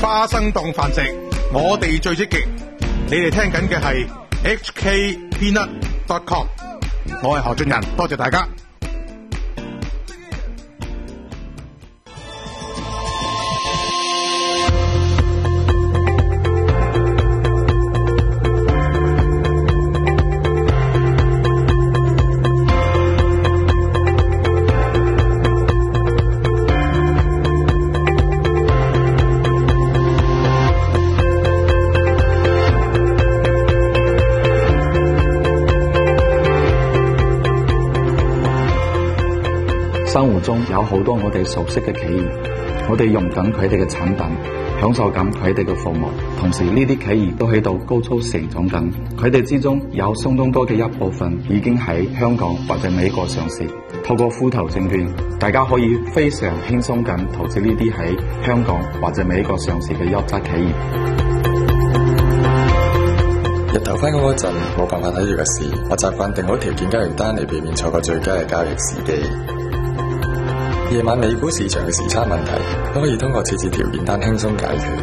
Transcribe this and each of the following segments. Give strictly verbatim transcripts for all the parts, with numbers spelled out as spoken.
花生檔飯食，我哋最積極。你哋聽緊嘅係 H K Peanut dot com， 我係何俊仁，多謝大家。 生活中有好多我哋熟悉嘅企業，我哋用緊佢哋嘅產品，享受緊佢哋嘅服務，同時呢啲企業都喺度高速成長緊，佢哋之中有相當多嘅一部分已經喺香港或者美國上市。透過富途證券，大家可以非常輕鬆咁投資呢啲喺香港或者美國上市嘅優質企業。 日頭返工嗰陣冇辦法睇住個市，我習慣定好條件交易單嚟避免錯過最佳嘅交易時機。夜晚美股市場嘅時差問題都可以通過設置條件單輕鬆解決。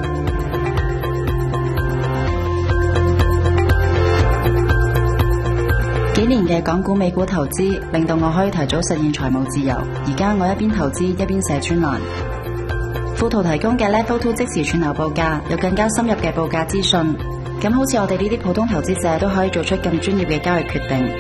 幾年嘅港股美股投資令到我可以提早實現財務自由。而家我一邊投資一邊寫專欄。富途提供嘅 Level Two 即時串流報價，有更加深入嘅報價資訊。咁好似我哋呢啲普通投資者都可以做出更專業嘅交易決定。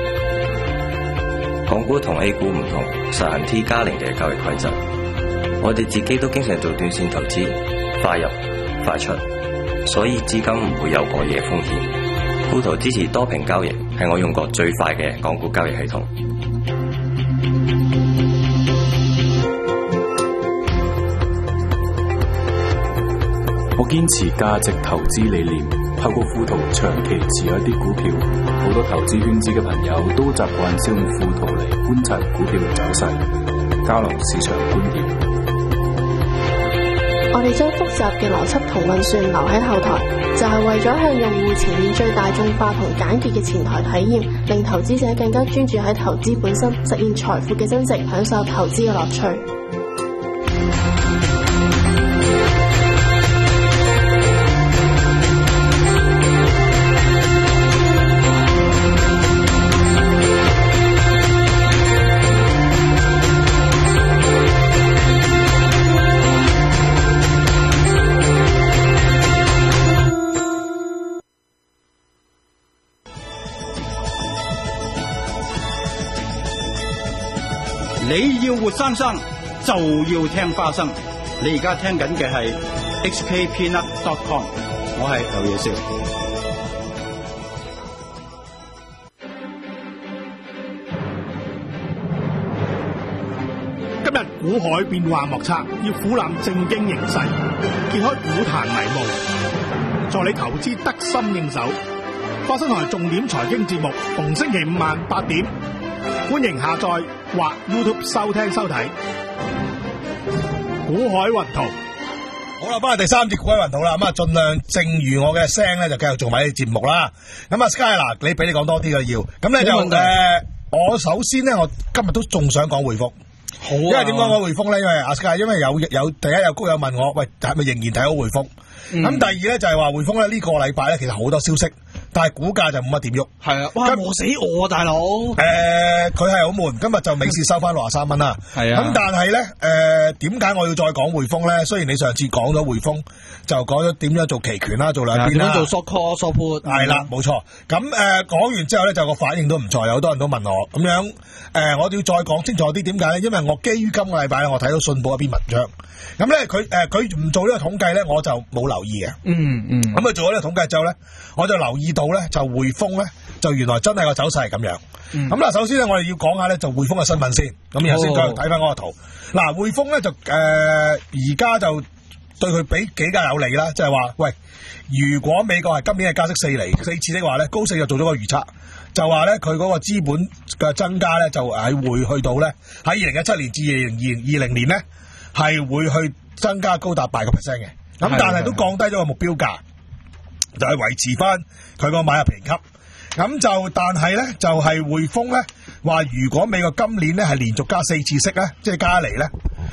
港股同 A 股唔同，實行 T 加零嘅交易規則。我哋自己都經常做短線投資，快入快出，所以資金唔會有過夜風險。富途支持多屏交易，係我用過最快嘅港股交易系統。 我堅持價值投資理念，透過富途長期持有一啲股票。好多投資圈子嘅朋友都習慣使用富途嚟觀察股票嘅走勢，交流市場觀點。 我哋將複雜嘅邏輯同運算留喺後台，就係為咗向用戶呈現最大眾化同簡潔嘅前台體驗，令投資者更加專注喺投資本身，實現財富嘅增值，享受投資嘅樂趣。 你要活生生就要聽花生。你而家聽緊嘅係 H K Peanut dot com， 我係劉野少。 今日股海變幻莫測，要俯覽政經形勢，揭開股壇迷霧，助你投資得心應手。花生台重點財經節目，逢星期五晚八點，歡迎下載或 YouTube 收聽收睇。股海雲圖， 好啦，翻嚟第三節股海雲圖啦。咁啊，盡量正如我嘅聲咧，就繼續做埋啲節目啦。咁啊 Sky 嗱，你俾你講多啲嘅要，咁咧就誒、呃，我首先咧，我今日都仲想講匯豐。好、啊，因為點講講匯豐咧？因為阿 Sky，因為有有第一有高友問我，喂，係咪仍然睇好匯豐？咁、嗯、第二咧就係話匯豐咧呢個禮拜咧，其實好多消息。但係股價就冇乜點喐，係啊，哇，餓死我啊，大佬！誒、呃，佢係好悶，今日就美市收翻六十三蚊啦。係啊，咁但係咧，誒，點解我要再講匯豐咧？雖然你上次講咗匯豐，就講咗點樣做期權啦，做兩邊啦，點樣做 short call short put，係啦，冇錯。咁誒，講、呃、完之後咧，就個反應都唔錯，有好多人都問我咁樣。誒、呃，我要再講清楚啲，點解咧？因為我基於今個禮拜咧，我睇到信報一篇文章，咁咧佢誒佢唔做呢個統計咧，我就冇留意嘅。嗯嗯。咁佢做咗呢個統計之後咧，我就留意到咧，就匯豐咧，就原來真係個走勢係咁樣。咁、嗯、嗱，首先咧，我哋要講下咧，就匯豐嘅新聞先。咁然後先繼續睇翻嗰個圖。嗱、哦，匯豐咧就誒而家就對佢比幾較有利啦，即係話，喂，如果美國係今年係加息四厘四次的話咧，高盛就做咗個預測，就話咧佢嗰個資本嘅增加咧就係會去到咧喺二零一七年至二零二零年咧係會去增加高達八個 percent 嘅。咁但係都降低咗個目標價，就係、是、維持翻佢個買入評級。咁就但係咧就係匯豐咧話，如果美國今年咧係連續加四次息咧，即係加嚟咧，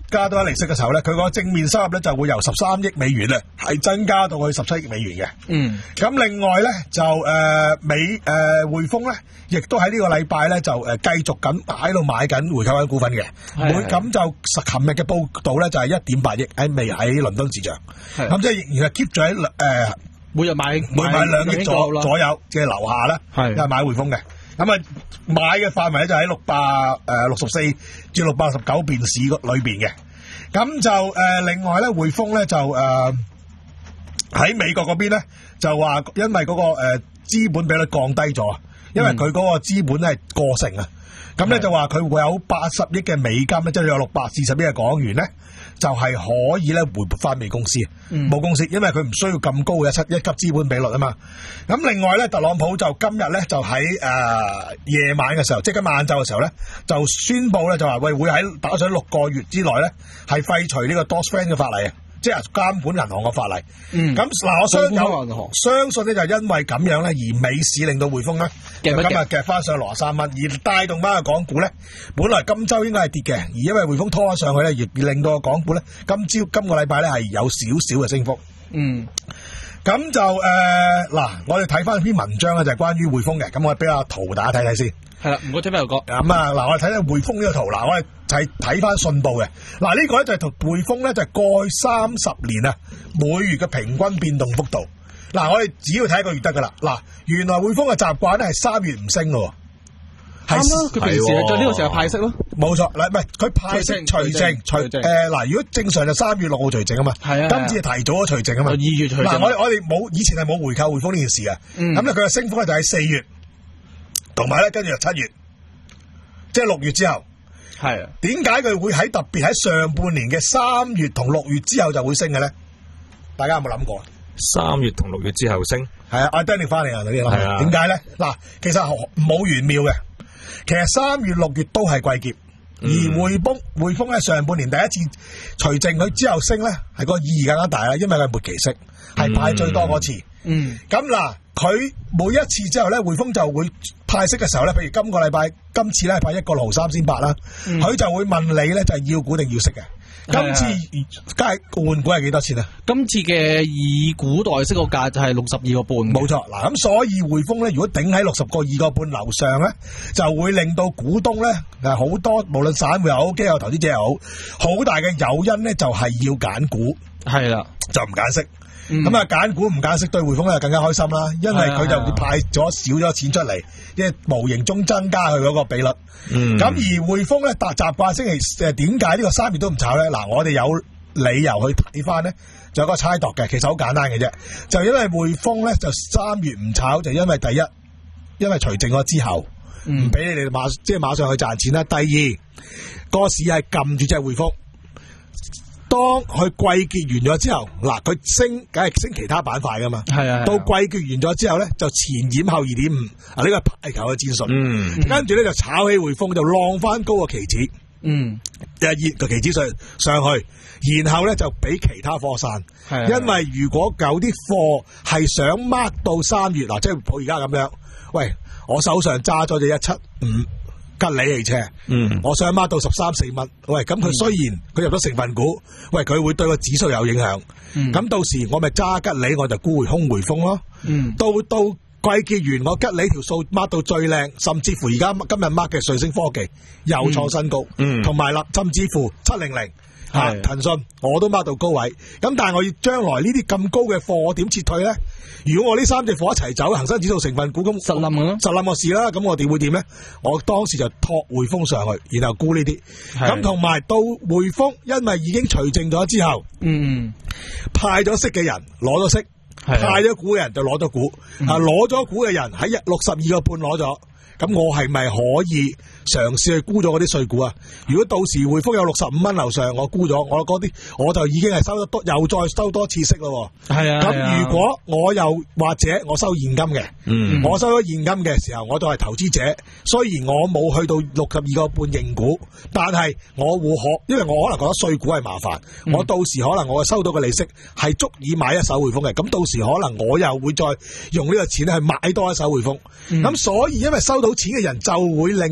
加多一利息嘅時候咧，佢個正面收入咧就會由十三億美元咧係增加到去十七億美元嘅。 嗯， 咁另外咧就誒、呃、美誒匯豐咧，亦都喺呢個禮拜咧就誒繼續緊喺度買緊回購緊股份嘅。每咁就琴日嘅報道咧就係一點八億喺未喺倫敦市場，咁即係仍然係 keep 咗喺誒每日買每買兩億左左右嘅樓下啦，係係買匯豐嘅。咁啊，買嘅範圍咧就喺六百誒六十四至六百十九便士裏邊嘅。咁就誒、呃、另外咧，匯豐咧就誒喺、呃、美國嗰邊咧就話，因為嗰、那個誒、呃、資本比率降低咗，因為佢嗰個資本係過剩啊。咁、嗯、咧就話佢會有八十億嘅美金咧，即係有六百四十億嘅港元咧，就係、是、可以咧回撥翻美公司，冇、嗯、公司，因為佢唔需要咁高嘅一一級資本比率啊嘛。咁另外咧，特朗普就今日咧就喺誒、呃、夜晚嘅時候，即係今晚晏晝嘅時候咧，就宣布咧就話喂會喺打上六個月之內咧係廢除呢個 Dodd-Frank 嘅法例啊，即係監管銀行嘅法例。嗯，咁嗱，我相有相信咧就係因為咁樣咧，而美市令到匯豐咧今日夾翻上六十三蚊，而帶動翻個港股咧，本來今週應該係跌嘅，而因為匯豐拖咗上去咧，而令到個港股咧今朝今個禮拜咧係有少少嘅升幅。嗯。咁就誒嗱、呃，我哋睇翻篇文章咧，就係關於匯豐嘅。咁我哋俾阿圖大家睇睇先。係啦，唔該，聽邊度講？咁啊，嗱，我哋睇睇匯豐呢個圖。嗱，我哋睇睇翻信報嘅。嗱，呢個咧就係同匯豐咧就係過去三十年啊每月嘅平均變動幅度。嗱，我哋只要睇一個月得噶啦。嗱，原來匯豐嘅習慣咧係三月唔升嘅。啱啦，佢平時係在呢個時候派息咯。冇錯，嗱，唔係佢派息除淨除誒嗱，如果正常就三月六號除淨啊嘛。係啊。今次係提早咗除淨啊嘛。二月除淨。嗱，我我哋冇以前係冇回購匯豐呢件事嘅。嗯。咁咧佢嘅升幅咧就喺四月，同埋咧跟住就七月，即係六月之後。係啊。點解佢會喺特別喺上半年嘅三月同六月之後就會升嘅咧？大家有冇諗過？ 三月同六月之後升。係啊，阿 Danny 翻嚟啊嗰啲咯。係啊。點解咧？嗱，其實冇玄妙嘅。其實三月六月都係季結，而匯豐匯豐咧上半年第一次除淨佢之後升咧，係個意義更加大啦，因為佢係末期息，係派最多嗰次。嗯，咁嗱，佢每一次之後咧，匯豐就會派息嘅時候咧，譬如今個禮拜今次咧派一個六毫三仙八啦，佢就會問你咧就係要股定要息嘅。今次梗係換股係幾多錢啊？今次嘅以股代息個價就係六十二個半。冇錯，嗱咁所以匯豐咧，如果頂喺六十個二個半樓上咧，就會令到股東咧誒好多，無論散戶又好，機構投資者又好，好大嘅誘因咧就係要揀股。係啦，就唔揀息。咁啊揀股唔揀息對匯豐咧更加開心啦，因為佢就派咗少咗錢出嚟，即係無形中增加佢嗰個比率。咁、嗯、而匯豐咧習習慣星期誒點解呢個三月都唔炒咧？嗱，我哋有理由去睇翻咧，就有個猜度嘅，其實好簡單嘅啫，就因為匯豐咧就三月唔炒，就因為第一，因為除淨咗之後唔俾、嗯、你哋馬即係馬上去賺錢啦。第二，個市係撳住隻匯豐。當佢季結完咗之後，嗱佢升，梗係升其他板塊噶嘛。係啊。到季結完咗之後咧，就前掩後二點五，啊呢個係排球嘅戰術。嗯。跟住咧就炒起匯豐，就浪翻高個期指。嗯。就熱個期指上上去，然後咧就俾其他貨散。係。因為如果有啲貨係想 mark 到三月，嗱即係我而家咁樣，喂，我手上揸咗隻一七五。吉利汽車，嗯，我想孖到十三四蚊，喂，咁佢雖然佢入咗成分股，喂，佢會對個指數有影響，咁、嗯、到時我咪揸吉利，我就沽回空匯豐咯，嗯，到到季結完，我吉利條數孖到最靚，甚至乎而家今日孖嘅瑞聲科技又創新高，嗯，同埋啦，甚至乎七零零。吓，騰訊我都孖到高位，咁但係我要將來呢啲咁高嘅貨，我點撤退咧？如果我呢三隻貨一齊走，恒生指數成分股咁實冧咯，實冧個事啦，咁我哋會點咧？我當時就托匯豐上去，然後沽呢啲，咁同埋到匯豐，因為已經除淨咗之後，嗯，派咗息嘅人攞咗息，派咗股嘅人就攞咗股，啊，攞咗股嘅人喺一六十二個半攞咗。咁我係咪可以嘗試去沽咗嗰啲碎股啊？如果到時匯豐有六十五蚊樓上，我沽咗，我嗰啲我就已經係收得多，又再收多次息咯。係啊。咁如果我又或者我收現金嘅，嗯，我收咗現金嘅時候，我都係投資者。雖然我冇去到六十二個半認股，但係我會可，因為我可能覺得碎股係麻煩，嗯，我到時可能我收到嘅利息係足以買一手匯豐嘅。咁到時可能我又會再用呢個錢去買多一手匯豐。咁，嗯，所以因為收到錢嘅人就會令到，因為佢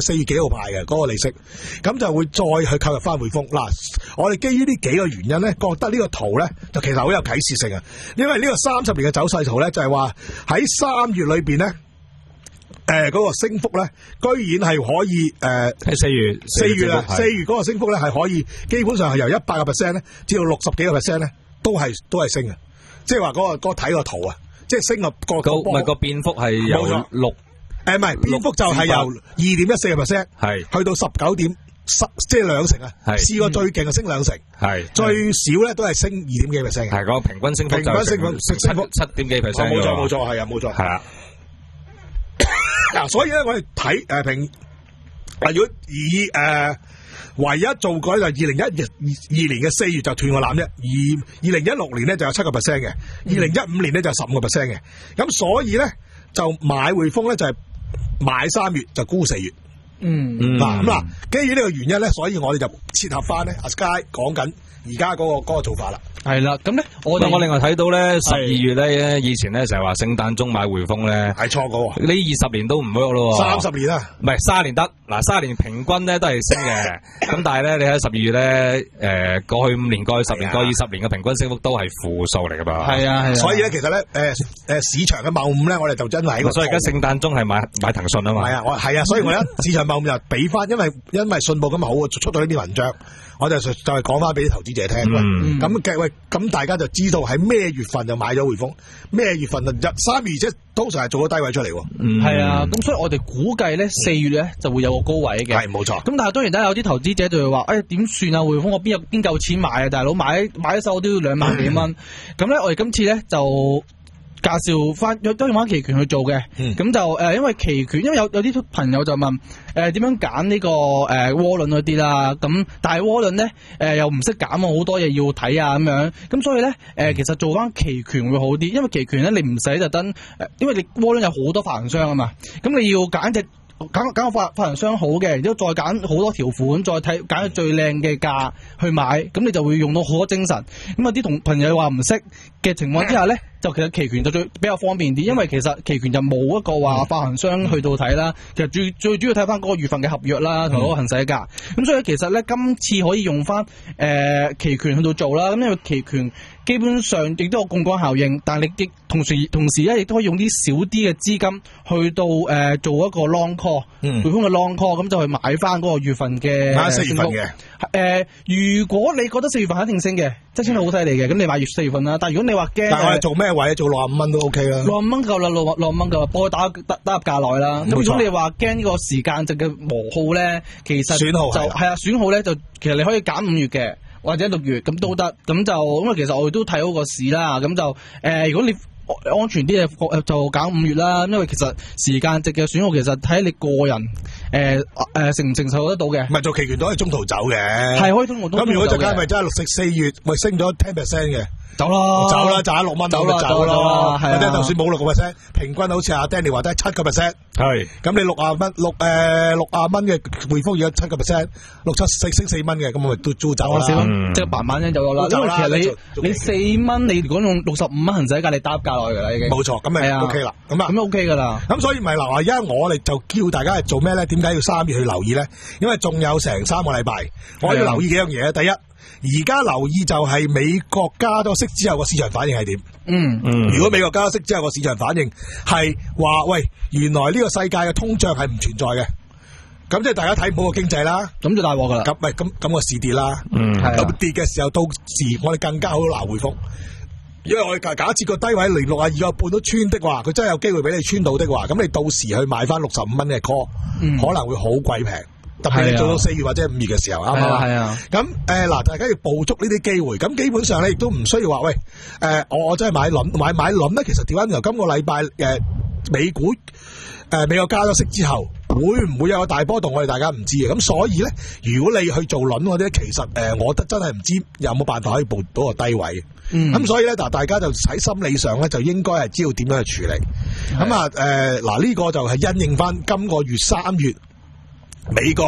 四月幾號派嘅嗰個利息，咁就會再去購入翻匯豐。嗱，我哋基於呢幾個原因咧，覺得呢個圖咧就其實好有啟示性啊，因為呢個三十年嘅走勢圖咧就係話喺三月裏邊咧。誒，嗰、呃那個升幅咧，居然係可以誒， 喺四月四月啊，四月嗰個升幅咧係可以，基本上係由一百個 percent 咧，至到六十幾個 percent 咧，都係都係升嘅，即係話嗰個嗰、那個睇個圖啊，即係升個個個唔係個變幅係由六誒唔係變幅就係由二點一四個 percent 係去到十九點十，即係兩成啊，試過最勁係升兩成，係最少咧都係升二點幾 percent 嘅， 係嗰個平均升幅平均升幅升幅七點幾 percent， 冇錯冇錯係啊冇錯係啊。嗱、啊，所以咧，我哋睇誒平，嗱，如果以誒、呃、唯一做過就二零一二年嘅四月就斷個纜啫，而二零一六年咧就有七個 percent 嘅，二零一五年咧就十五個 percent 嘅，咁所以咧就買匯豐咧就係、是、買三月就沽四月， 嗯嗱咁嗱，基於呢個原因咧，所以我哋就切合翻咧阿 Sky 講緊而家嗰個嗰、那個做法啦。 係啦，咁咧我我另外睇到咧十二月咧，以前咧成日話聖誕鐘買匯豐咧係錯嘅， 呢二十年都唔 work 咯， 三十年啊， 唔係卅年得，嗱卅年平均咧都係升嘅，咁但係咧你喺十二月咧誒過去五年過去十年過去二十年嘅平均升幅都係負數嚟噶嘛， 係啊係啊， 所以咧其實咧誒誒市場嘅謬誤咧，我哋就真係喺個， 所以而家聖誕鐘係買買騰訊啊嘛， 係啊我係啊，所以我而家市場謬誤就俾翻，因為因為信報今日好出到呢啲文章。我就就係講翻俾啲投資者聽啦，咁嘅喂，咁大家就知道喺咩月份就買咗匯豐，咩月份就三月即通常係做咗低位出嚟喎。 嗯，係啊，咁所以我哋估計咧四月咧就會有個高位嘅， 係冇錯。咁但係當然咧有啲投資者就會話，誒點算啊？匯豐我邊有邊夠錢買啊？大佬買買一手都要兩萬幾蚊，咁咧我哋今次咧就。介紹翻都用翻期權去做嘅，咁、嗯、就誒、呃，因為期權，因為有有啲朋友就問誒點、呃、樣揀呢個誒窩輪嗰啲啦，咁但係窩輪咧誒又唔識揀啊，好多嘢要睇啊咁樣，咁所以咧誒、呃、其實做翻期權會好啲，因為期權咧你唔使特登誒，因為你窩輪有好多發行商啊嘛，咁你要揀隻。揀揀個發發行商好嘅，然之後再揀好多條款，再睇揀個最靚嘅價去買，咁你就會用到好多精神。咁有啲同朋友話唔識嘅情況之下咧，就其實期權就最比較方便啲，因為其實期權就冇一個話發行商去到睇啦，其實最最主要睇翻嗰個月份嘅合約啦，同嗰個行使價。咁所以其實咧，今次可以用翻誒、呃、期權去到做啦。咁因為期權基本上亦都有槓桿效應，但係你亦同時同時咧，亦都可以用啲少啲嘅資金去到誒、呃、做一個 long call，匯豐嘅 long call，咁就去買翻嗰個月份嘅買四月份嘅。誒、 呃，如果你覺得四月份一定升嘅，即係升得好犀利嘅，咁你買月四月份啦。但係如果你話驚， 但係我哋做咩位做六十五蚊都 OK 啦， 六十五蚊夠啦，六六十五蚊夠啦，幫佢打打打入價內啦。咁如果你話驚呢個時間值嘅磨耗咧，其實損耗就係啊損耗咧，就其實你可以揀五月嘅。或者六月咁都得，咁就因為其實我哋都睇好個市啦，咁就誒、呃，如果你安全啲嘅就揀五月啦，因為其實時間值嘅損耗其實睇你個人誒誒、呃呃、承唔承受得到嘅。 唔係做期權都可以中途走嘅， 係可以中途走嘅。 咁如果陣間咪真係六四四月咪升咗十 percent 嘅。 走啦， 走啦，賺六蚊走就走咯，或者就算冇六個 percent，平均好似阿 Danny 話得七個 percent，係，咁你六啊蚊六誒六啊蚊嘅匯豐而家七個 percent，六七四升四蚊嘅，咁我咪都都走啦， 即係慢慢啫走咗啦。因為其實你你四蚊，你如果用六十五蚊行使價，你打入價落去噶啦已經。冇錯，咁咪 OK 啦，咁啊，咁 OK 噶啦。 咁所以咪嗱，而家我哋就叫大家係做咩咧？點解要三月去留意咧？因為仲有成三個禮拜，我要留意幾樣嘢。第一。而家留意就係美國加咗息之後個市場反應係點？嗯嗯，如果美國加咗息之後個市場反應係話喂，原來呢個世界嘅通脹係唔存在嘅，咁即係大家睇唔好個經濟啦， 咁就大鑊噶啦。 咁咪咁咁個市跌啦，嗯，咁跌嘅時候到時我哋更加好拿匯豐，因為我哋假假設個低位零六啊二個半都穿的話，佢真係有機會俾你穿到的話，咁你到時去買翻六十五蚊嘅 call，嗯，可能會好鬼平。特別係做到四月或者五月嘅時候，啱唔啱？係啊。咁誒嗱，大家要捕捉呢啲機會。咁基本上咧，亦都唔需要話喂，誒、呃、我我真係買輪買買輪咧。其實調翻由今個禮拜誒美股誒、呃、美國加咗息之後，會唔會有個大波動？我哋大家唔知嘅。咁所以咧，如果你去做輪嗰啲，其實誒、呃，我覺得真係唔知有冇辦法可以捕到個低位。嗯。咁所以咧，嗱，大家就喺心理上咧，就應該係知道點樣去處理。咁啊誒嗱，呢、呃這個就係因應翻今個月三月。美國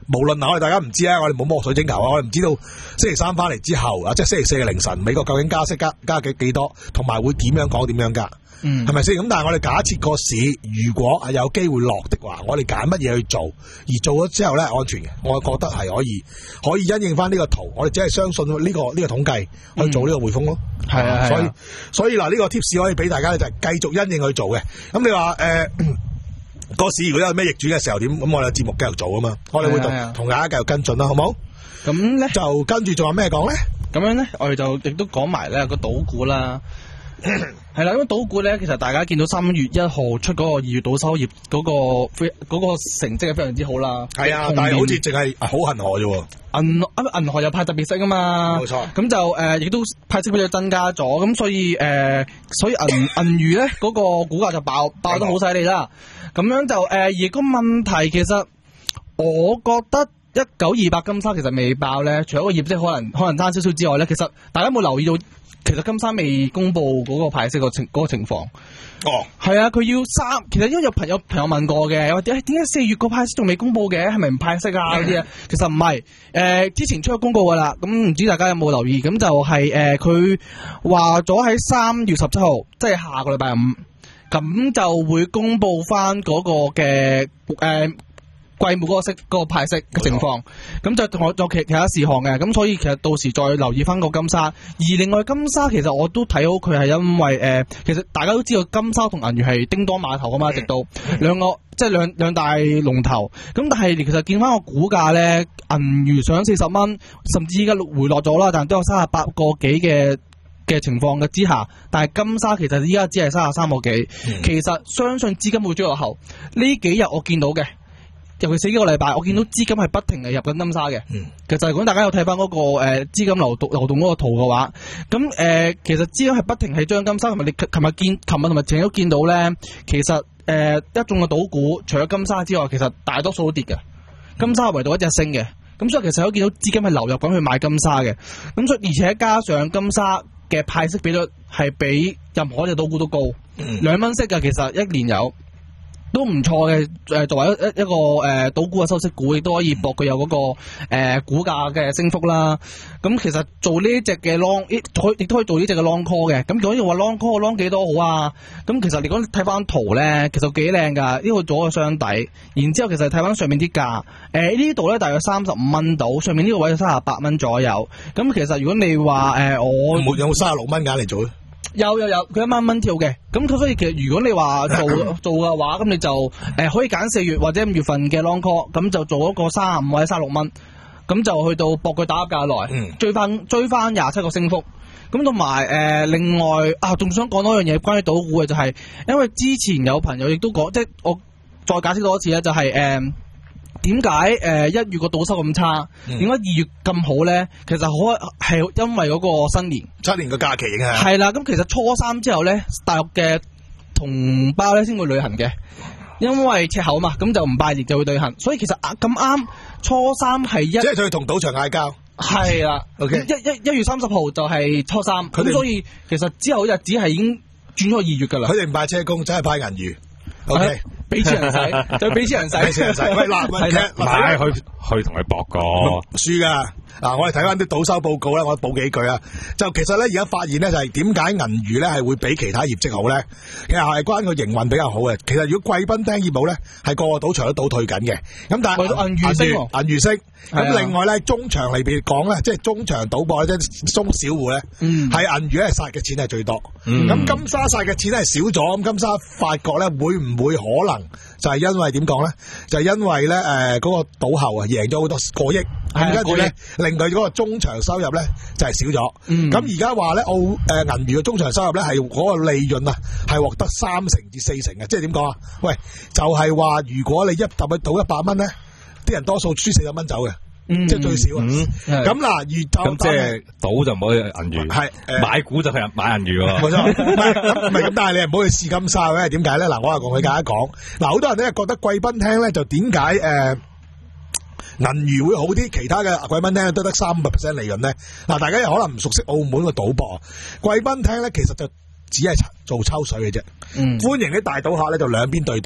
無論嗱，我哋大家唔知啊，我哋冇摸水晶球啊，我哋唔知道星期三翻嚟之後啊，即係星期四嘅凌晨，美國究竟加息加加幾幾多，同埋會點樣講點樣加， 嗯， 係咪先？咁但係我哋假設個市如果係有機會落的話，我哋揀乜嘢去做，而做咗之後咧安全嘅，我覺得係可以可以因應翻呢個圖，我哋只係相信呢、呢個呢、呢個統計去做呢個匯豐咯。係、嗯、啊，所以所以嗱呢個 tips 可以俾大家咧，就係繼續因應去做嘅。咁你話誒？呃個市如果有咩逆轉嘅時候點？咁我哋節目繼續做啊嘛，我哋會同同大家繼續跟進啦，好唔好？ 咁咧就跟住仲有咩講咧？ 咁樣咧，我哋就亦都講埋咧個賭股啦。係啦，因為賭股咧，其實大家見到三月一號出嗰個二月賭收業嗰、嗰個嗰、嗰個成績係非常之好啦。係啊，但係好似淨係好恆河啫喎。銀銀河又派特別息啊嘛。冇錯。咁就誒，亦、呃、都派息比率增加咗，咁所以誒、呃，所以銀銀娛咧嗰個股價就爆爆得好犀利啦。咁樣就誒、呃，而個問題其實我覺得一九二八金沙其實未爆咧，除咗個業績可能可能爭少少之外咧，其實大家有冇留意到？其實金沙未公布嗰個派息個情嗰個情況。哦，係啊，佢要三，其實因為有朋友朋友問過嘅，話點解點解四月個派息仲未公布嘅，係咪唔派息啊嗰啲啊？其實唔係，誒、呃、之前出咗公告噶啦，咁唔知大家有冇留意？咁就係誒佢話咗喺三月十七號，即係下個禮拜五，咁就會公布翻嗰個嘅誒。呃季末嗰個息、嗰個派息嘅情況，咁就我有其其他事項嘅，咁所以其實到時再留意翻個金沙。而另外金沙其實我都睇好佢係因為誒、呃，其實大家都知道金沙同銀娛係叮當碼頭噶嘛，直到兩個即係兩兩大龍頭。咁但係其實見翻個股價咧，銀娛上四十蚊，甚至依家回落咗啦，但係都有三十八個幾嘅嘅情況嘅之下，但係金沙其實依家只係三十三個幾。嗯、其實相信資金會追落後。呢幾日我見到嘅。尤其是幾個禮拜，我見到資金係不停係入緊金沙嘅。嗯、其實如果大家有睇翻嗰個誒資、呃、金流動流動嗰個圖嘅話，咁誒、呃、其實資金係不停係將金沙，同埋你琴日見，琴日同埋前日都見到咧，其實誒、呃、一眾嘅賭股除咗金沙之外，其實大多數都跌嘅，金沙唯獨一隻升嘅。咁所以其實都見到資金係流入緊去買金沙嘅。咁所以而且加上金沙嘅派息比率係比任何一隻賭股都高，兩蚊、嗯、息嘅其實一年有。都唔錯嘅，誒作為一一一個誒賭股嘅收息股，亦都可以博佢有嗰、那個誒、呃、股價嘅升幅啦。咁其實做呢隻嘅 long，亦亦都可以做呢隻嘅 long call 嘅。咁如果要話 long call，long 幾多好啊？咁其實你講睇翻圖咧，其實幾靚㗎。呢個做個雙底，然之後其實睇翻上面啲價，誒、呃、呢度咧大約三十五蚊到，上面呢個位就三十八蚊左右。咁其實如果你話誒、呃、我冇有三十六蚊揀嚟做咧？ 有有有，佢一蚊蚊跳嘅，咁所以其實如果你話做做嘅話，咁你就誒、呃、可以揀四月或者五月份嘅 long call，咁就做一個三十五或者三十六蚊，咁就去到博佢打入價內，嗯、追翻追翻廿七個升幅，咁同埋誒另外啊，仲想講多樣嘢關於賭股嘅就係、是，因為之前有朋友亦都講，即係我再解釋多一次咧，就係、是、誒。呃點解誒一月個賭收咁差？點解二月咁好咧？其實可係因為嗰個新年七年嘅假期影響。 係啦，咁其實初三之後咧，大陸嘅同胞咧先會旅行嘅，因為赤口嘛，咁就唔拜年就會旅行。所以其實啊咁啱初三係一，即係佢同賭場嗌交。 係啦，OK，一一一月三十號就係初三，咁所以其實之後日子係已經轉咗二月噶啦。 佢哋唔派車公，真係派銀娛。OK。 俾錢人使，就俾錢人使， 俾錢人使。喂，嗱，喂，其實買去去同佢搏個輸噶。嗱，我哋睇翻啲賭收報告咧，我補幾句啊。就其實咧，而家發現咧，就係點解銀娛咧係會比其他業績好咧？其實係關佢營運比較好嘅。其實如果貴賓廳業務咧，係個個賭場都倒退緊嘅。咁但係銀娛升，銀娛升。咁另外咧，中場嚟邊講咧，即係中場賭博咧，即係中小戶咧，係銀娛咧殺嘅錢係最多。咁金沙殺嘅錢係少咗。咁金沙發覺咧，會唔會可能就係因為點講咧？就係因為咧，誒嗰個賭後啊，贏咗好多過億，咁跟住咧。令佢嗰個中場收入咧就係、是、少咗，咁而家話咧澳誒銀娛嘅中場收入咧係嗰個利潤啊係獲得三成至四成嘅，即係點講啊？喂，就係、是、話如果你一抌去賭一百蚊咧，啲人多數輸四十蚊走嘅，嗯、即係最少啊。咁嗱、嗯，越咁即係賭就唔好去銀娛，係、呃、買股就去買銀娛喎。冇錯， 唔係咁，唔係咁，但係你唔好去試金沙嘅，點解咧？嗱，我又同佢大家講，嗱，好多人咧覺得貴賓廳咧就點解誒？呃銀娛會好啲，其他嘅貴賓廳都得三百 percent 利潤咧。嗱，大家又可能唔熟悉澳門嘅賭博，貴賓廳咧其實就只係做抽水嘅啫。嗯，歡迎啲大賭客咧就兩邊對賭。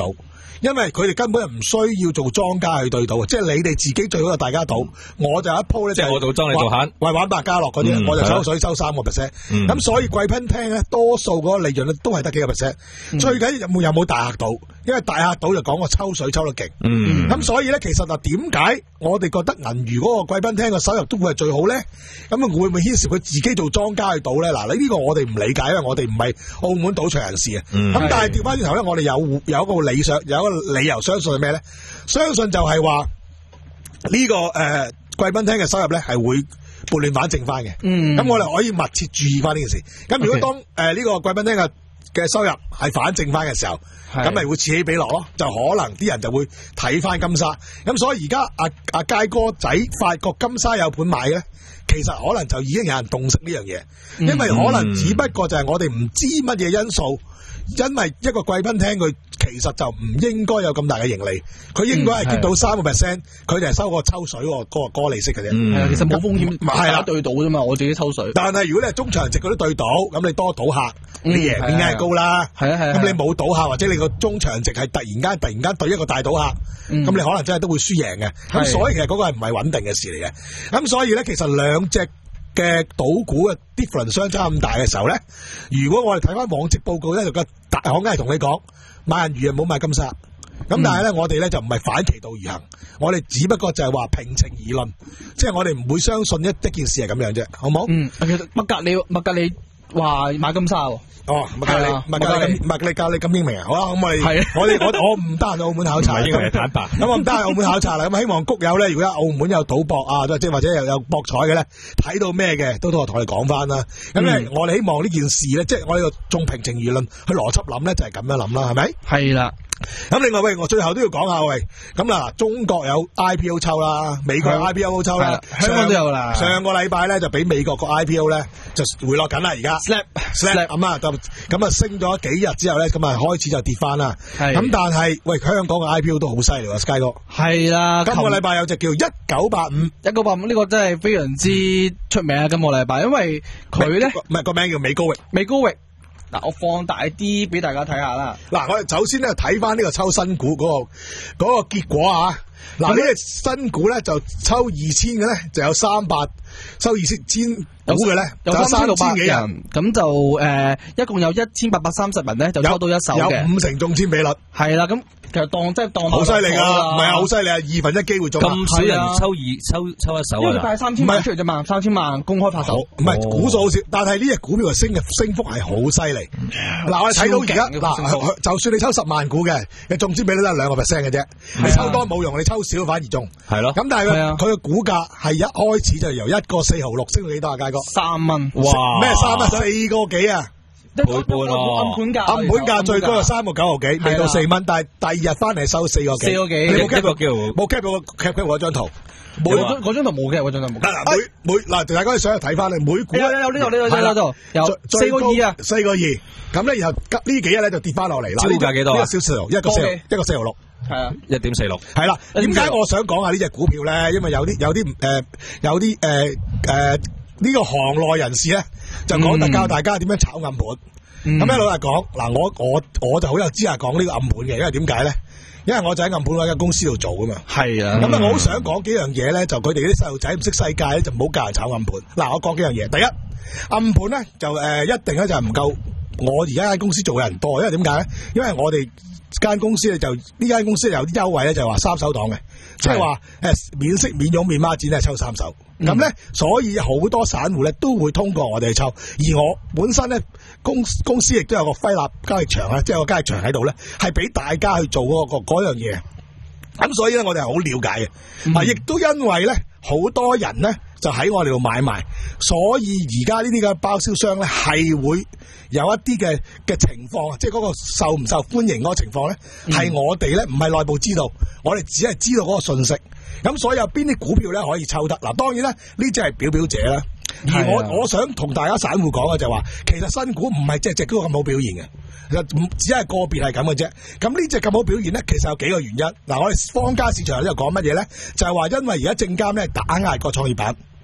因為佢哋根本係唔需要做莊家去對賭，即係你哋自己最好就大家賭，我就有一鋪咧， 即係我做莊你做閒， 喂玩百家樂嗰啲， 嗯我就收水收三個 percent，咁所以貴賓廳咧多數嗰個利潤咧都係得幾個 percent，最緊要有冇有冇大客賭，因為大客賭就講個抽水抽得勁，咁、嗯、所以咧其實啊點解我哋覺得銀娛嗰個貴賓廳嘅收入都會係最好咧？咁啊會唔會牽涉佢自己做莊家去賭咧？嗱，呢個我哋唔理解，因為我哋唔係澳門賭場人士啊。咁、嗯、但係調翻轉頭咧，我哋有有一個理想，有一個理由相信係咩咧？相信就係話呢個誒貴賓廳嘅收入咧係會撥亂反正翻嘅。咁、嗯、我哋可以密切注意翻呢件事。咁如果當誒呢、呃這個貴賓廳嘅嘅收入係反正翻嘅時候，咁咪會此起彼落咯，就可能啲人就會睇翻金沙。咁所以而家阿阿佳哥仔發覺金沙有盤買咧，其實可能就已經有人洞悉呢樣嘢，因為可能只不過就係我哋唔知乜嘢因素。因為一個貴賓廳佢其實就唔應該有咁大嘅盈利，佢應該係跌到三個 percent，佢哋係收個抽水嗰個嗰個利息嘅啫。 係啊，其實冇風險， 係啦， 對賭啫嘛，我自己抽水。 但係如果你係中長值嗰啲對賭，咁你多賭客，你贏點解係高啦？係啊係啊。咁你冇賭客或者你個中長值係突然間突然間對一個大賭客，咁你可能真係都會輸贏嘅。咁所以其實嗰個係唔係穩定嘅事嚟嘅。咁所以咧，其實兩隻嘅賭股嘅 difference 相差咁大嘅時候咧，如果我哋睇翻網績報告咧，就個大行梗係同你講買銀娛啊，唔好買金沙。咁、嗯、但係咧，我哋咧就唔係反其道而行，我哋只不過就係話平情而論，即係我哋唔會相信一一件事係咁樣啫，好唔好？嗯， 其實麥格里麥格里話買金沙喎。 哦，麥格里麥格里麥格里教你咁英明啊！好啦，咁我哋我哋我我唔得閒澳門考察， 應該係坦白。 咁我唔得閒澳門考察啦。咁希望谷友咧，如果澳門有賭博啊，即係或者又有博彩嘅咧，睇到咩嘅都都同我哋講翻啦。咁咧、嗯，我哋希望呢件事咧，即係我哋仲平情而論去邏輯諗咧，就係咁樣諗啦，係咪？ 係啦。 咁另外喂，我最後都要講下喂，咁嗱，中國有 I P O 抽啦，美國有 I P O 抽啦， 香港都有啦。 上個禮拜咧就俾美國個 I P O 咧就回落緊啦，而家 slap slap 咁啊，就咁啊升咗幾日之後咧，咁啊開始就跌翻啦。咁但係喂，香港嘅 I P O 都好犀利喎 ，Sky 哥。 係啦， 今個禮拜有隻叫一九八五， 一九八五呢個真係非常之出名啊！今個禮拜，因為佢咧唔係個名叫美高域， 美高域。嗱，我放大啲俾大家睇下啦。 嗱，我哋首先咧睇翻呢個抽新股嗰、嗰個嗰、嗰個結果啊。嗱，呢隻新股咧就抽二千嘅咧，就有三百收二千股嘅咧， 有三千六百人，咁就誒、呃，一共有一千八百三十人咧，就抽到一手嘅， 有五成中籤比率， 係啦，咁其實當即係當好犀利噶，唔係啊，好犀利啊，二分一機會中， 咁少人抽二抽抽一手啊， 因為帶三千萬出嚟啫嘛，三千萬公開發售， 唔係股數好少，但係呢隻股票升嘅升幅係好犀利。嗱，我哋睇到而家嗱，就算你抽十萬股嘅，你中籤比率都係兩個 percent 嘅啫，你抽多冇用，你抽少反而中，係咯。咁但係佢佢嘅股價係一開始就由一個四毫六升到幾多啊？佳哥三蚊， 哇！咩三蚊？四個幾啊？ 倍半咯， 暗盤價， 暗盤價最高係三個九毫幾，未到四蚊，但係第二日翻嚟收四個幾， 四個幾。 你冇 cap 到冇 cap 到 cap cap 嗰張圖， 冇嗰張圖冇嘅，嗰張圖冇。 嗱每每嗱，大家想去睇翻你每股有有有呢度呢度呢度有四個二啊， 四個二。咁咧然後呢幾日咧就跌翻落嚟啦。 招價幾多啊？ 一個小時一個四一個四毫六。 係啊， 一點四六。 係啦，點解我想講下呢隻股票咧？因為有啲有啲誒有啲誒誒呢個行內人士咧就講得教大家點樣炒暗盤。咁咧老實講，嗱我我我就好有資格講呢個暗盤嘅，因為點解咧？因為我就喺暗盤嗰間公司度做噶嘛。係啊。咁啊，我好想講幾樣嘢咧，就佢哋啲細路仔唔識世界咧，就唔好教人炒暗盤。嗱，我講幾樣嘢。第一，暗盤咧就誒、呃、一定咧就係唔夠我而家間公司做嘅人多，因為點解咧？因為我哋間公司咧就呢間公司有啲優惠咧，就係話三手檔嘅，即係話誒免息免佣免孖展咧抽三手。咁咧、嗯，所以好多散戶咧都會通過我哋去抽，而我本身咧公公司亦都有個輝立交易場咧，即係有個交易場喺度咧，係俾大家去做嗰、嗰個嗰樣嘢。咁所以咧，我哋係好了解嘅，啊、嗯，亦都因為咧，好多人咧就喺我哋度買賣，所以而家呢啲嘅包銷商咧係會有一啲嘅嘅情況，即係嗰個受唔受歡迎嗰個情況咧，係、嗯、我哋咧唔係內部知道，我哋只係知道嗰個信息。咁所以有邊啲股票咧可以抽得？嗱，當然啦，呢只係表表者啦。而我、啊、我想同大家散戶講嘅就係話，其實新股唔係隻隻都咁好表現嘅，只係個別係咁嘅啫。咁呢隻咁好表現咧，其實有幾個原因。嗱，我哋坊間市場喺度講乜嘢咧？就係話因為而家證監咧打壓個創業板，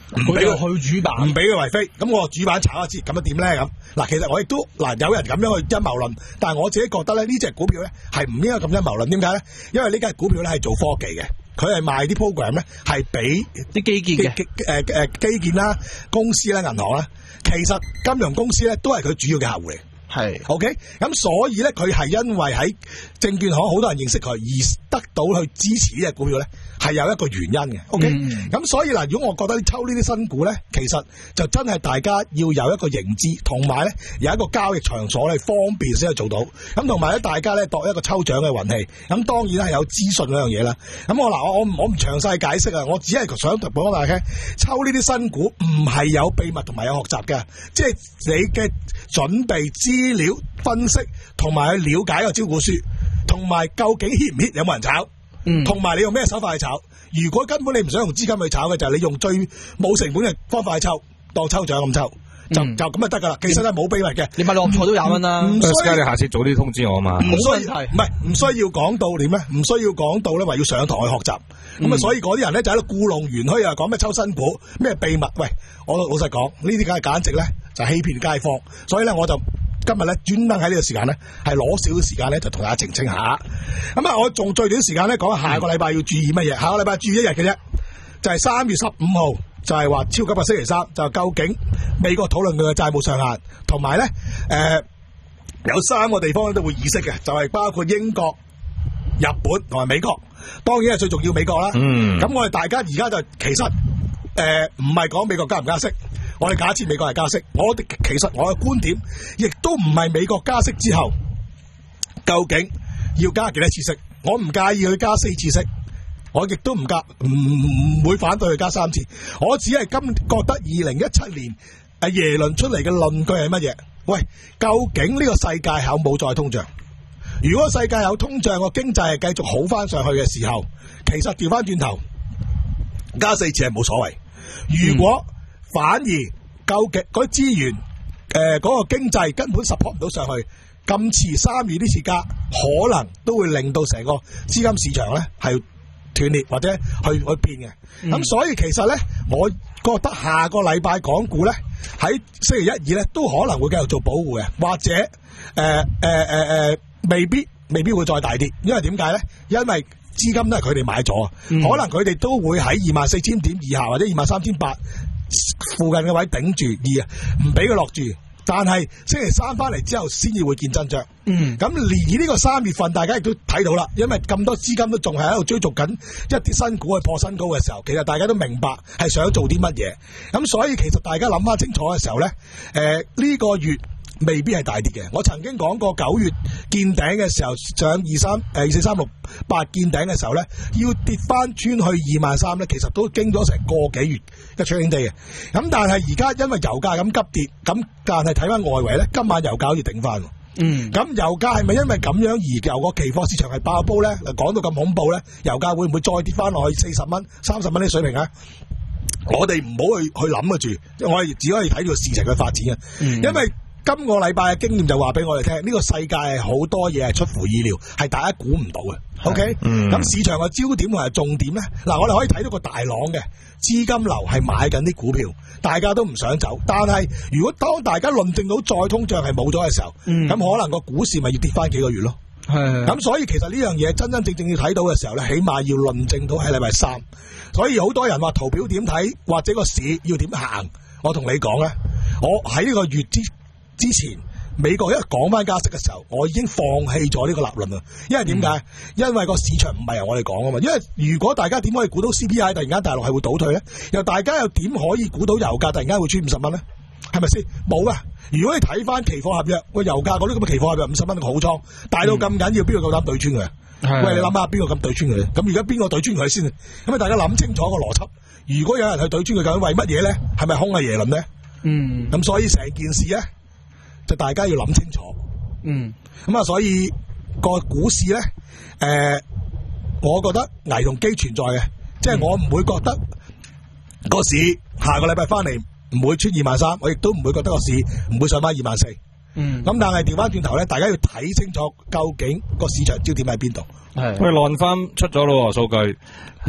唔俾佢去主板， 唔俾佢為飛，咁我主板炒一折，咁樣點咧咁？嗱，其實我亦都嗱有人咁樣去陰謀論，但係我自己覺得咧呢隻股票咧係唔應該咁陰謀論，點解咧？因為呢間股票咧係做科技嘅，佢係賣啲 program 咧係俾啲基建嘅， 誒誒基建啦、公司啦、銀行啦，其實金融公司咧都係佢主要嘅客戶嚟。 係 ，OK，咁所以咧，佢係因為喺證券行好多人認識佢，而得到去支持呢隻股票咧，係有一個原因嘅。OK，咁、嗯、所以嗱，如果我覺得抽呢啲新股咧，其實就真係大家要有一個認知，同埋咧有一個交易場所咧方便先去做到。咁同埋咧，大家咧度一個抽獎嘅運氣。咁當然係有資訊嗰樣嘢啦。咁我嗱，我我唔我唔詳細解釋啊，我只係想同大家聽，抽呢啲新股唔係有秘密同埋有學習嘅，即係你嘅準備資料分析，同埋去了解個招股書，同埋究竟 hit 唔 hit 有冇人炒，同埋、嗯、你用咩手法去炒。如果根本你唔想用資金去炒嘅，就係、是、你用最冇成本嘅方法去抽，當抽獎咁抽，就、嗯、就咁就得噶啦。其實係冇秘密嘅， 你買六合彩都廿蚊啦。 唔需要你下次早啲通知我啊嘛。 唔需要，唔係唔需要講到點咧？唔需要講到咧，話要上堂去學習。咁啊、嗯，所以嗰啲人咧就喺度故弄玄虛啊，講咩抽新股，咩秘密？喂，我老實講，呢啲梗係簡直咧就欺騙街坊。所以咧，我就今日咧專登喺呢個時間咧，係攞少少時間咧，就同大家澄清下。咁啊，我仲最短時間咧講下個禮拜要注意乜嘢？下個禮拜注意一日嘅啫，就係三月十五號，就係話超級嘅星期三，就究竟美國討論佢嘅債務上限，同埋咧誒有三個地方都會議息嘅，就係、是、包括英國、日本同埋美國。當然係最重要美國啦。嗯，咁我哋大家而家就其實誒唔係講美國加唔加息，我哋假設美國係加息，我哋其實我嘅觀點亦都唔係美國加息之後究竟要加幾多次息，我唔介意佢加四次息，我亦都唔加唔唔會反對佢加三次，我只係今覺得二零一七年阿耶倫出嚟嘅論據係乜嘢？喂，究竟呢個世界有冇再通脹？如果世界有通脹，個經濟係繼續好翻上去嘅時候，其實調翻轉頭加四次係冇所謂。如果反而究竟嗰啲資源誒嗰、呃嗰個經濟根本 support 唔到上去，咁遲三月呢次加，可能都會令到成個資金市場咧係斷裂或者去去變嘅。咁、嗯、所以其實咧，我覺得下個禮拜港股咧喺星期一二咧都可能會繼續做保護嘅，或者誒誒誒誒未必未必會再大跌，因為點解咧？因為資金都係佢哋買咗，嗯、可能佢哋都會喺二萬四千點以下或者二萬三千八附近嘅位頂住，而唔俾佢落住。但係星期三翻嚟之後，先至會見真章。嗯，咁而呢個三月份，大家亦都睇到啦，因為咁多資金都仲係喺度追逐緊一啲新股去破新高嘅時候，其實大家都明白係想做啲乜嘢。咁所以其實大家諗翻清楚嘅時候咧，誒、呃、呢、呢個月未必係大跌嘅。我曾經講過九月見頂嘅時候，上二三誒二四三六八見頂嘅時候咧，要跌翻穿去二萬三咧，其實都經咗成個幾月嘅 trading day 嘅。咁但係而家因為油價咁急跌，咁但係睇翻外圍咧，今晚油價好似頂翻。嗯，咁油價係咪因為咁樣而由個期貨市場係爆煲咧？講到咁恐怖咧，油價會唔會再跌翻落去四十蚊、三十蚊啲水平啊？我哋唔好去去諗嘅住，我哋只可以睇到事情嘅發展嘅。嗯，因為今個禮拜嘅經驗就話俾我哋聽，呢、這個世界係好多嘢係出乎意料，係大家估唔到嘅。OK，咁、嗯、市場嘅焦點同埋重點咧，嗱，我哋可以睇到個大浪嘅資金流係買緊啲股票，大家都唔想走。但係如果當大家論證到再通脹係冇咗嘅時候，咁、嗯、可能個股市咪要跌翻幾個月咯。係，咁所以其實呢樣嘢真真正正要睇到嘅時候咧，起碼要論證到喺禮拜三。所以好多人話圖表點睇，或者個市要點行，我同你講咧，我喺呢個月之之前，美國一講翻加息嘅時候，我已經放棄咗呢個立論啦。因為點解？嗯、因為個市場唔係由我哋講啊嘛。因為如果大家點可以估到 C P I 突然間大陸係會倒退咧？又大家又點可以估到油價突然間會穿五十蚊咧？係咪先？冇噶。如果你睇翻期貨合約，個油價嗰啲咁嘅期貨合約五十蚊個好倉，大到咁緊要，邊個夠膽對穿佢？嗯、喂，你諗下邊個咁對穿佢？咁而家邊個對穿佢先？咁啊，大家諗清楚個邏輯。如果有人去對穿佢，究竟為乜嘢咧？係咪空係耶倫咧？嗯。咁所以成件事咧，就大家要諗清楚。嗯。咁啊，所以個股市咧，誒、呃，我覺得危同機存在嘅，即係、嗯、我唔會覺得個市下個禮拜翻嚟唔會穿二萬三，我亦都唔會覺得個市唔會上翻二萬四。嗯。咁但係調翻轉頭咧，大家要睇清楚究竟個市場焦點喺邊度。係。喂，浪翻出咗咯，數據係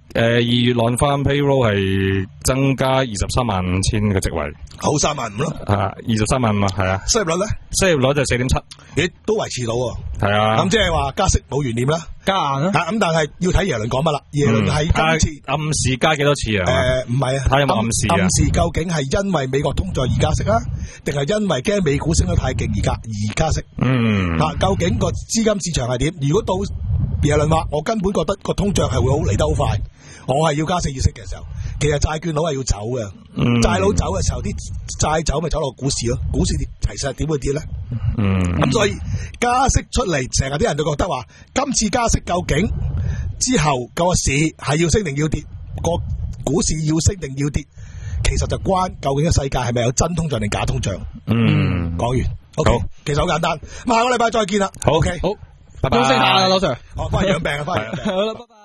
誒，二月浪翻 payroll 係增加二十三萬五千個職位， 好三萬五咯。 啊，二十三萬五啊，係啊。 失業率咧？ 失業率就四點七， 咦，都維持到喎。 係啊。 咁即係話加息冇懸念啦， 加硬啦。 咁但係要睇耶倫講乜啦？耶倫係今次暗示加幾多次啊？ 誒，唔係啊， 睇有冇暗示啊？ 暗示究竟係因為美國通脹而加息啊，定係因為驚美股升得太勁而加而加息？ 嗯。 嗱，究竟個資金市場係點？如果到耶倫話我根本覺得個通脹係會好嚟得好快，我係要加四次息嘅時候，其實債券佬係要走嘅， 嗯、 債佬走嘅時候，啲債走咪走落股市咯，股市跌，其實點會跌咧？ 嗯， 咁所以加息出嚟，成日啲人都覺得話，今次加息究竟之後個市係要升定要跌，個股市要升定要跌，其實就關究竟個世界係咪有真通脹定假通脹？ 嗯， 講完 ，OK，好其實好簡單，咁下個禮拜再見啦。 好 ，OK， 好，拜拜。 休息下啦，老 Sir。 我翻去養病啊，翻去養病。 好啦，拜拜。